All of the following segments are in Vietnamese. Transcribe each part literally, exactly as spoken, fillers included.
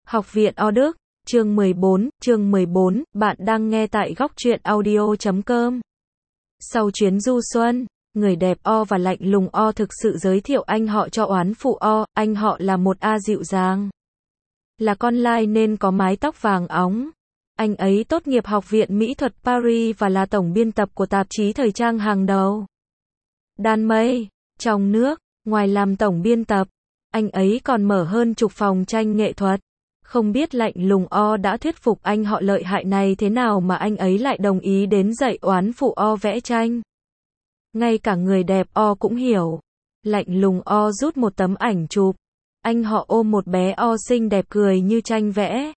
Học viện O Đức, chương mười bốn, chương mười bốn, bạn đang nghe tại góc truyện audio chấm com. Sau chuyến du xuân, người đẹp O và lạnh lùng O thực sự giới thiệu anh họ cho oán phụ O, anh họ là một A dịu dàng. Là con lai nên có mái tóc vàng óng. Anh ấy tốt nghiệp Học viện Mỹ thuật Paris và là tổng biên tập của tạp chí thời trang hàng đầu Đan Mây, trong nước. Ngoài làm tổng biên tập, anh ấy còn mở hơn chục phòng tranh nghệ thuật. Không biết lạnh lùng O đã thuyết phục anh họ lợi hại này thế nào mà anh ấy lại đồng ý đến dạy oán phụ O vẽ tranh. Ngay cả người đẹp O cũng hiểu. Lạnh lùng O rút một tấm ảnh chụp. Anh họ ôm một bé O xinh đẹp cười như tranh vẽ.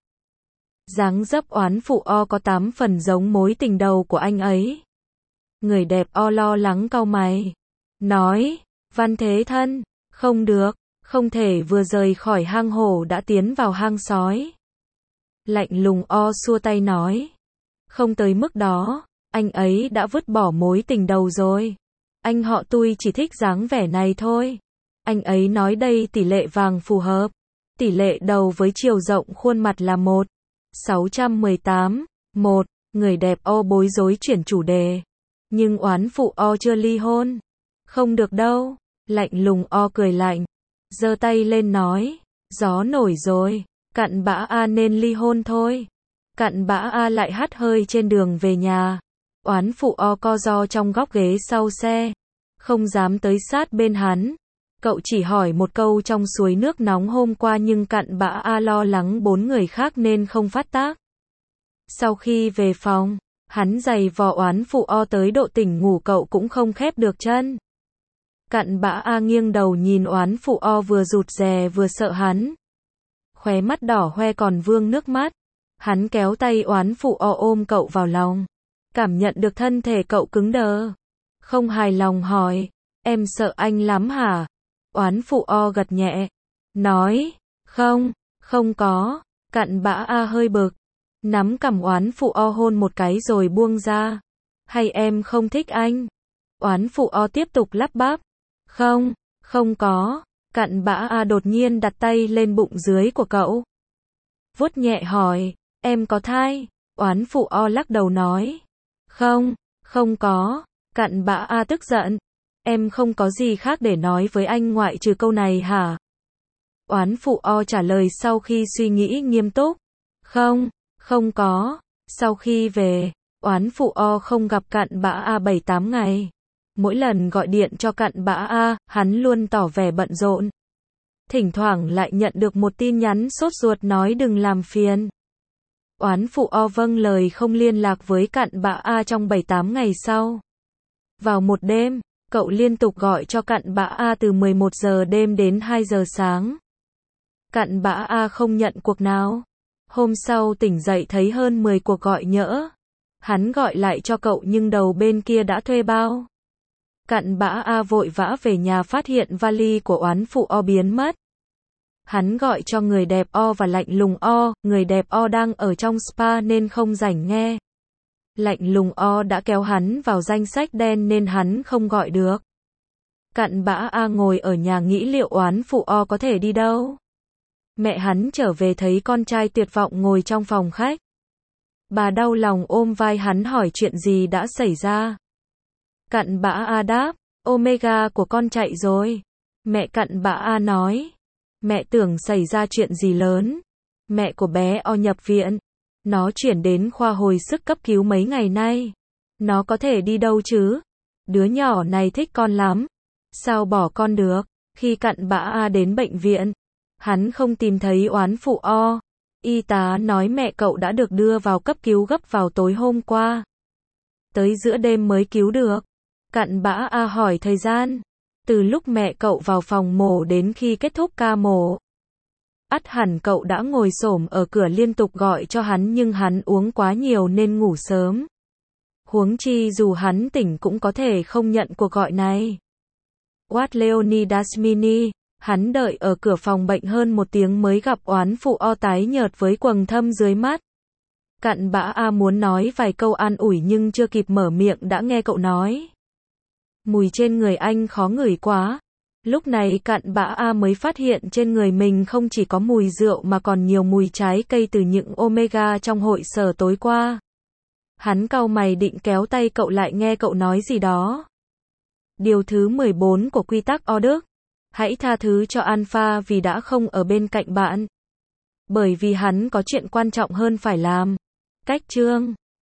Dáng dấp oán phụ O có tám phần giống mối tình đầu của anh ấy. Người đẹp O lo lắng cau mày. Nói, Văn Thế Thân, không được, không thể vừa rời khỏi hang hổ đã tiến vào hang sói. Lạnh lùng O xua tay nói. Không tới mức đó, anh ấy đã vứt bỏ mối tình đầu rồi. Anh họ tôi chỉ thích dáng vẻ này thôi. Anh ấy nói đây tỷ lệ vàng phù hợp. Tỷ lệ đầu với chiều rộng khuôn mặt là một phẩy sáu một tám. một. Người đẹp O bối rối chuyển chủ đề. Nhưng oán phụ O chưa ly hôn. Không được đâu. Lạnh lùng O cười lạnh. Giơ tay lên nói. Gió nổi rồi. Cặn bã A nên ly hôn thôi. Cặn bã A lại hắt hơi trên đường về nhà. Oán phụ O co ro trong góc ghế sau xe. Không dám tới sát bên hắn. Cậu chỉ hỏi một câu trong suối nước nóng hôm qua nhưng cặn bã A lo lắng bốn người khác nên không phát tác. Sau khi về phòng, hắn giày vò oán phụ O tới độ tỉnh ngủ cậu cũng không khép được chân. Cặn bã A nghiêng đầu nhìn oán phụ O vừa rụt rè vừa sợ hắn. Khóe mắt đỏ hoe còn vương nước mắt. Hắn kéo tay oán phụ O ôm cậu vào lòng. Cảm nhận được thân thể cậu cứng đờ. Không hài lòng hỏi, em sợ anh lắm hả? Oán phụ O gật nhẹ. Nói, không, không có. Cặn bã A hơi bực. Nắm cằm oán phụ O hôn một cái rồi buông ra. Hay em không thích anh? Oán phụ O tiếp tục lắp bắp. Không, không có. Cặn bã A đột nhiên đặt tay lên bụng dưới của cậu. Vuốt nhẹ hỏi, em có thai? Oán phụ O lắc đầu nói. Không, không có. Cặn bã A tức giận. Em không có gì khác để nói với anh ngoại trừ câu này hả? Oán phụ O trả lời sau khi suy nghĩ nghiêm túc. Không, không có. Sau khi về, oán phụ O không gặp cặn bã A bảy tám ngày. Mỗi lần gọi điện cho cặn bã A, hắn luôn tỏ vẻ bận rộn. Thỉnh thoảng lại nhận được một tin nhắn sốt ruột nói đừng làm phiền. Oán phụ O vâng lời không liên lạc với cặn bã A trong bảy tám ngày sau. Vào một đêm, cậu liên tục gọi cho cặn bã A từ mười một giờ đêm đến hai giờ sáng. Cặn bã A không nhận cuộc nào. Hôm sau tỉnh dậy thấy hơn mười cuộc gọi nhỡ. Hắn gọi lại cho cậu nhưng đầu bên kia đã thuê bao. Cặn bã A vội vã về nhà phát hiện vali của oán phụ O biến mất. Hắn gọi cho người đẹp O và lạnh lùng O, người đẹp O đang ở trong spa nên không rảnh nghe. Lạnh lùng O đã kéo hắn vào danh sách đen nên hắn không gọi được. Cặn bã A ngồi ở nhà nghĩ liệu oán phụ O có thể đi đâu. Mẹ hắn trở về thấy con trai tuyệt vọng ngồi trong phòng khách. Bà đau lòng ôm vai hắn hỏi chuyện gì đã xảy ra. Cặn bã A đáp, Omega của con chạy rồi. Mẹ cặn bã A nói, mẹ tưởng xảy ra chuyện gì lớn. Mẹ của bé O nhập viện. Nó chuyển đến khoa hồi sức cấp cứu mấy ngày nay. Nó có thể đi đâu chứ? Đứa nhỏ này thích con lắm. Sao bỏ con được? Khi cặn bã A đến bệnh viện, hắn không tìm thấy oán phụ O. Y tá nói mẹ cậu đã được đưa vào cấp cứu gấp vào tối hôm qua. Tới giữa đêm mới cứu được. Cặn bã A hỏi thời gian. Từ lúc mẹ cậu vào phòng mổ đến khi kết thúc ca mổ. Ắt hẳn cậu đã ngồi xổm ở cửa liên tục gọi cho hắn nhưng hắn uống quá nhiều nên ngủ sớm. Huống chi dù hắn tỉnh cũng có thể không nhận cuộc gọi này. What Leonidas Mini, hắn đợi ở cửa phòng bệnh hơn một tiếng mới gặp oán phụ O tái nhợt với quầng thâm dưới mắt. Cặn bã A muốn nói vài câu an ủi nhưng chưa kịp mở miệng đã nghe cậu nói. Mùi trên người anh khó ngửi quá. Lúc này cặn bã A mới phát hiện trên người mình không chỉ có mùi rượu mà còn nhiều mùi trái cây từ những omega trong hội sở tối qua. Hắn cau mày định kéo tay cậu lại nghe cậu nói gì đó. Điều thứ mười bốn của quy tắc O Đức. Hãy tha thứ cho Alpha vì đã không ở bên cạnh bạn. Bởi vì hắn có chuyện quan trọng hơn phải làm. Cách chương